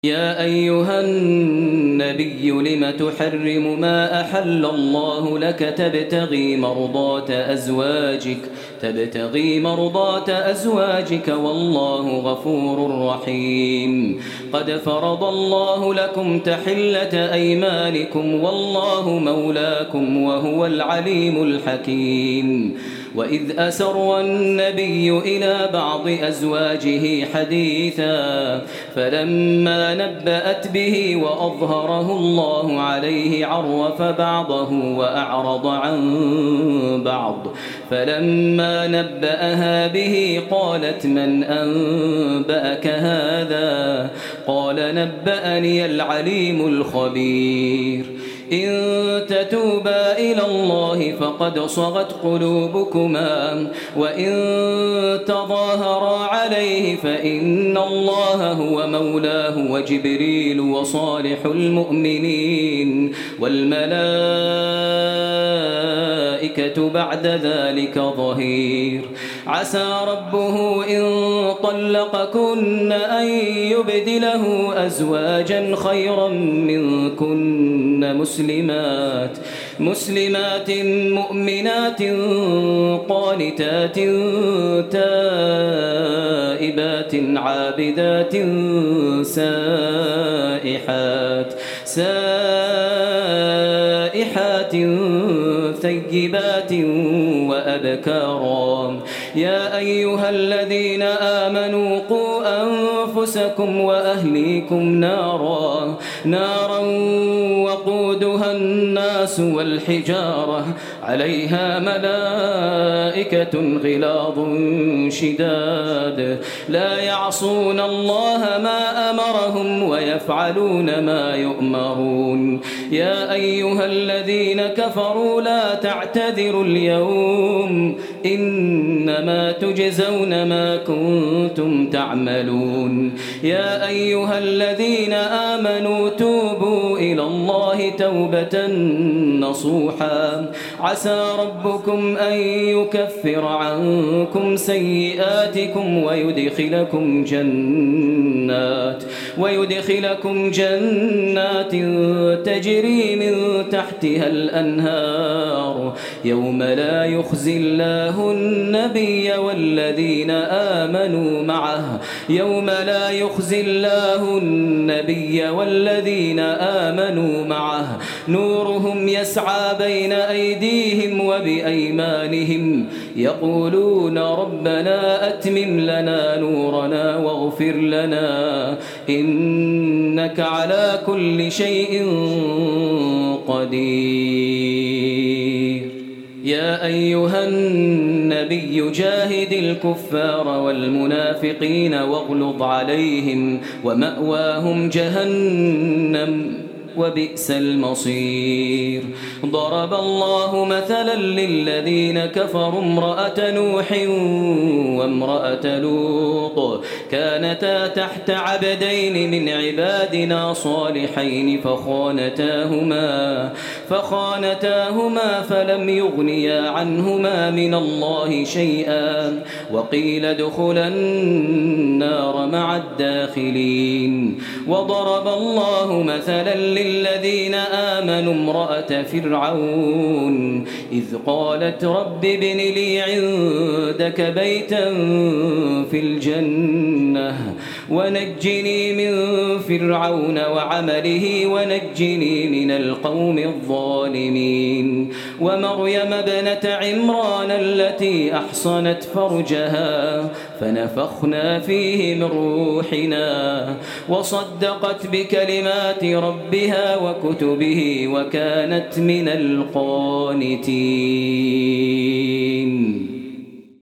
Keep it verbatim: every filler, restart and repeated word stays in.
يا أيها النبي لم تحرم ما أحل الله لك تبتغي مرضات أزواجك تبتغي مرضات أزواجك والله غفور رحيم. قد فرض الله لكم تحلة أيمانكم والله مولاكم وهو العليم الحكيم. وإذ أسر النبي إلى بعض أزواجه حديثا فلما نبأت به وأظهره الله عليه عرف بعضه وأعرض عن بعض فلما نبأها به قالت من أنبأك هذا؟ قال نبأني العليم الخبير. إن تتوبا إلى الله فقد صغت قلوبكما وإن تظاهرا عليه فإن الله هو مولاه وجبريل وصالح المؤمنين والملائكة بعد ذلك ظهير. عسى ربه إن طلقكن أن يبدله أزواجا خيرا منكن مسلمات مسلمات مؤمنات قانتات تائبات عابدات سائحات سائحات ثيبات وأبكارا. يا أيها الذين آمنوا قوا أنفسكم وأهليكم نارا نارا وقودها الناس والحجارة عليها ملائكة غلاظ شداد لا يعصون الله ما أمرهم ويفعلون ما يؤمرون. يا أيها الذين كفروا لا تعتذروا اليوم إنما تجزون ما كنتم تعملون. يا أيها الذين آمنوا توبوا إلى الله توبة نصوحا عسى ربكم أن يكفر عنكم سيئاتكم ويدخلكم جنات ويدخلكم جنات تجري من تحتها الأنهار يوم لا يخزي الله النبي والذين آمنوا معه يوم لا يخزي الله النبي والذين آمنوا معه نورهم يسعى بين أيديهم وبأيمانهم يقولون ربنا أتمم لنا نورنا واغفر لنا إنك على كل شيء قدير. يا أيها النبي جاهد الكفار والمنافقين واغلظ عليهم ومأواهم جهنم وبئس المصير. ضرب الله مثلا للذين كفروا امرأة نوح وامرأة لوط كانتا تحت عبدين من عبادنا صالحين فخانتاهما فخانتاهما فلم يغنيا عنهما من الله شيئا وقيل ادخلا النار مع الداخلين. وضرب الله مثلا للذين آمنوا امرأة فرعون إذ قالت رب ابن لي عندك بيتا في الجنة ونجني من فرعون وعمله ونجني من القوم الظالمين. ومريم ابنة عمران التي أحصنت فرجها فنفخنا فيه من روحنا وصدقت بكلمات ربها وكتبه وكانت من القانتين.